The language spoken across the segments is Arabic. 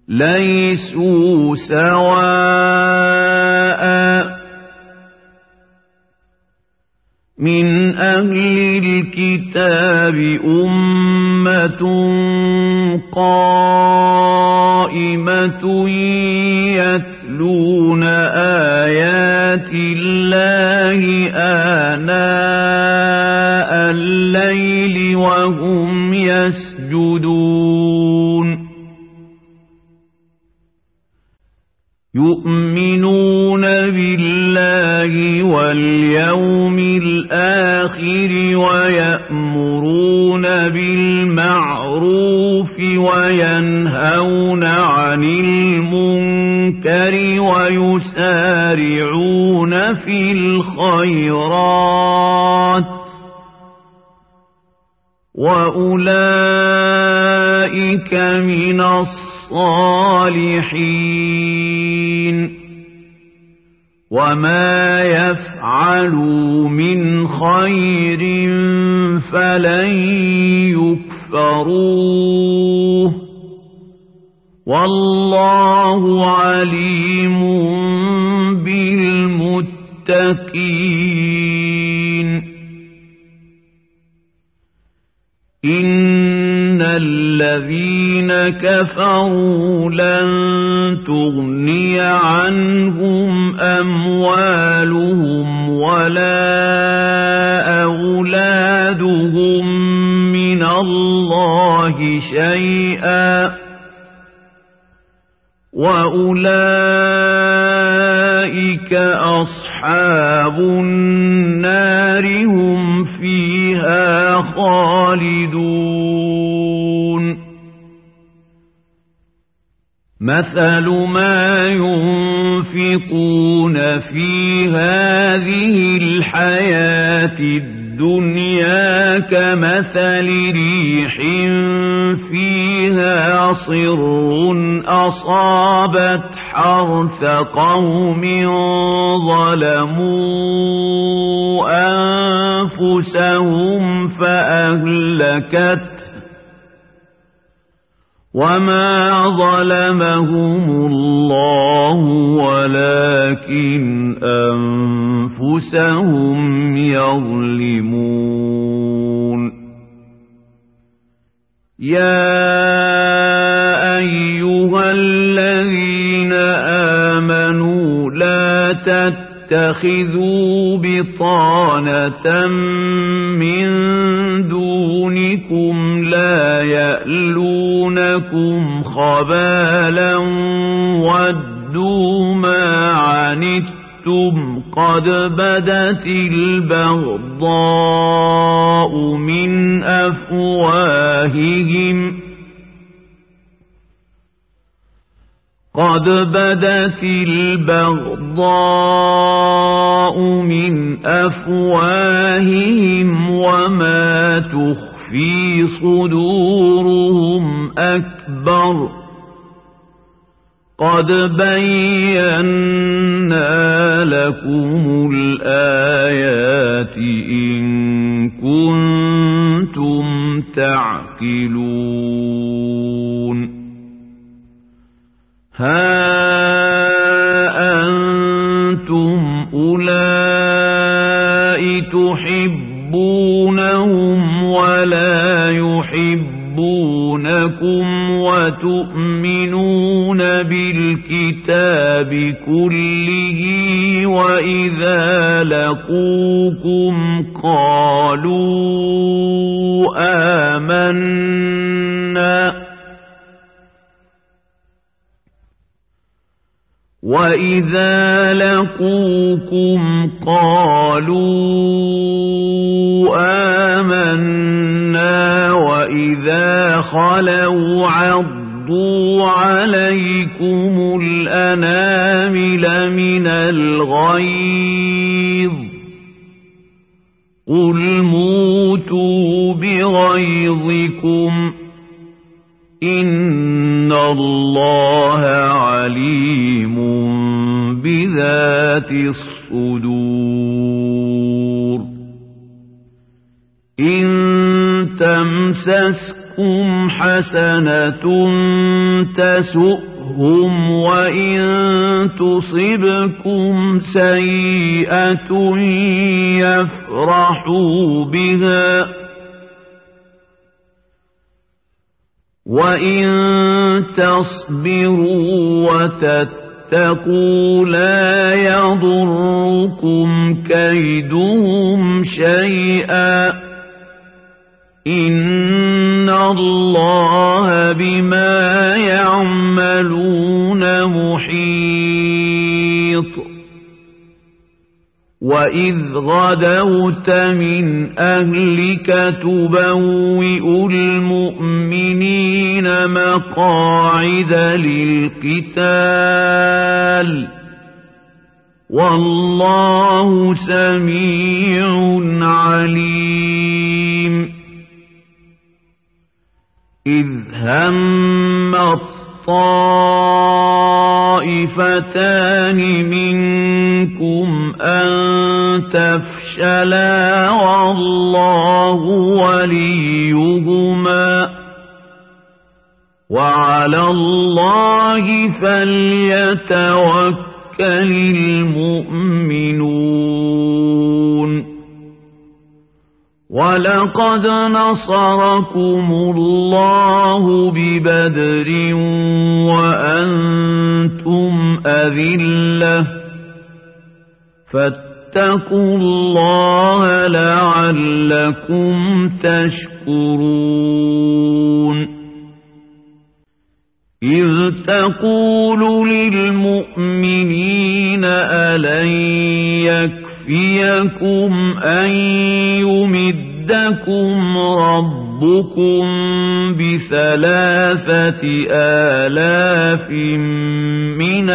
ليسوا سواء من أهل الكتاب أمة قائمة يتلون آيات الله آناء الليل وهم يسجدون يؤمنون بالله واليوم الآخر ويأمرون بالمعروف وينهون عن المنكر ويسارعون في الخيرات وأولئك من الصالحين وما يفعلوا من خير فلن يكفروه والله عليم بالمتقين إن الذين كفروا لن تغني عنهم أموالهم ولا أولادهم من الله شيئا وأولئك أصحاب النار هم فيها خالدون مثل ما ينفقون في هذه الحياة الدنيا كمثل ريح فيها صر أصابت حرث قوم ظلموا أنفسهم فأهلكته وما ظلمهم الله ولكن أنفسهم يظلمون يا أيها الذين آمنوا لا تتخذوا بطانة من دونكم لا يألونكم خبالا ودوا ما عنتم قد بدت البغضاء من أفواههم وما تخفي صدورهم أكبر قد بينا لكم الآيات إن كنتم تعقلون ها أنتم أولئك تحبونهم ولا يحبونكم وتؤمنون بالكتاب كله وإذا لقوكم قالوا آمنا وإذا خلوا عضوا عليكم الأنامل من الغيظ قل موتوا بغيظكم إن الله عليم بذات الصدور إن تمسسكم حسنة تسؤهم تسؤهم وإن تصبكم سيئة يفرحوا بها وإن تصبروا وتتقوا لا يضركم كيدهم شيئا إن الله بما يعملون محيط وإذ غدوت من أهلك تبوئ المؤمنين مقاعد للقتال والله سميع عليم إذ هم الطائفتان منكم أن تفشلا والله وليهما وعلى الله فليتوكل المؤمنون ولقد نصركم الله ببدر وأنتم أذلة فاتقوا الله لعلكم تشكرون إذ تقول للمؤمنين ألن يكفيكم أن يمدكم ربكم ب3,000 من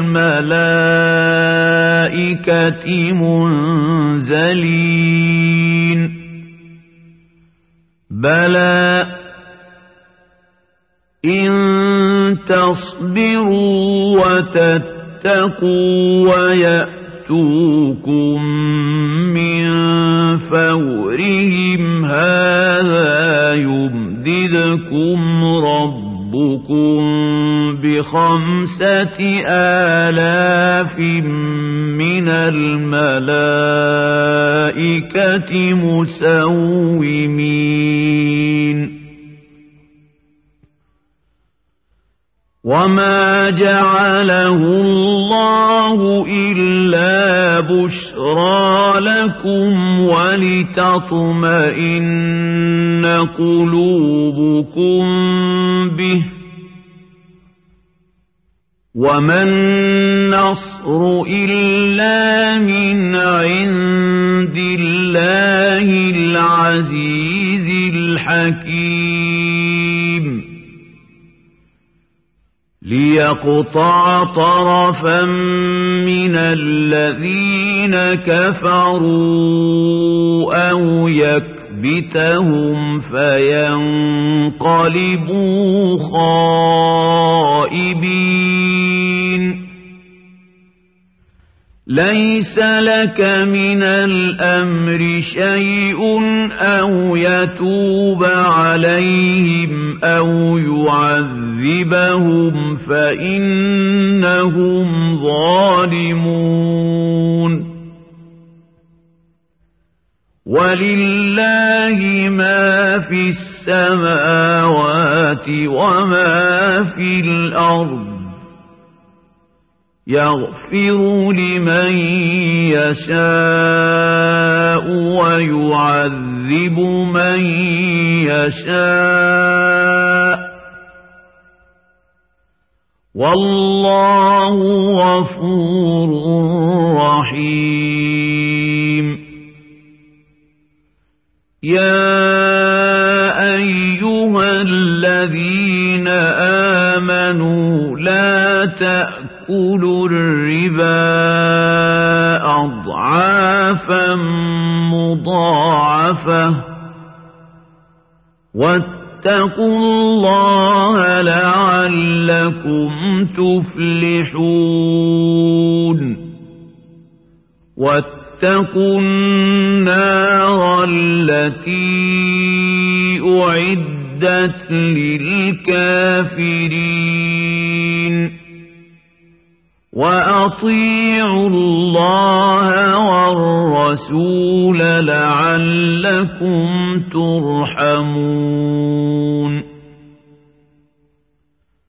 الملائكة منزلين بلى إن تصبروا وتتقوا ويأتوكم من فورهم هذا يمددكم ربكم ب5,000 من الملائكة مسومين وما جعله الله إلا بشرى لكم ولتطمئن قلوبكم به وما النصر إلا من عند الله العزيز الحكيم ليقطع طرفا من الذين كفروا أو يكبتهم فينقلبوا خائبين ليس لك من الأمر شيء أو يتوب عليهم أو يعذبهم فإنهم ظالمون ولله ما في السماوات وما في الأرض يغفر لمن يشاء ويعذب من يشاء والله غفور رحيم يا أيها الذين آمنوا لا تأكلوا الربا أضعافا مضاعفة واتقوا الله لعلكم تفلحون واتقوا النار التي أعدت للكافرين وأطيعوا الله والرسول لعلكم ترحمون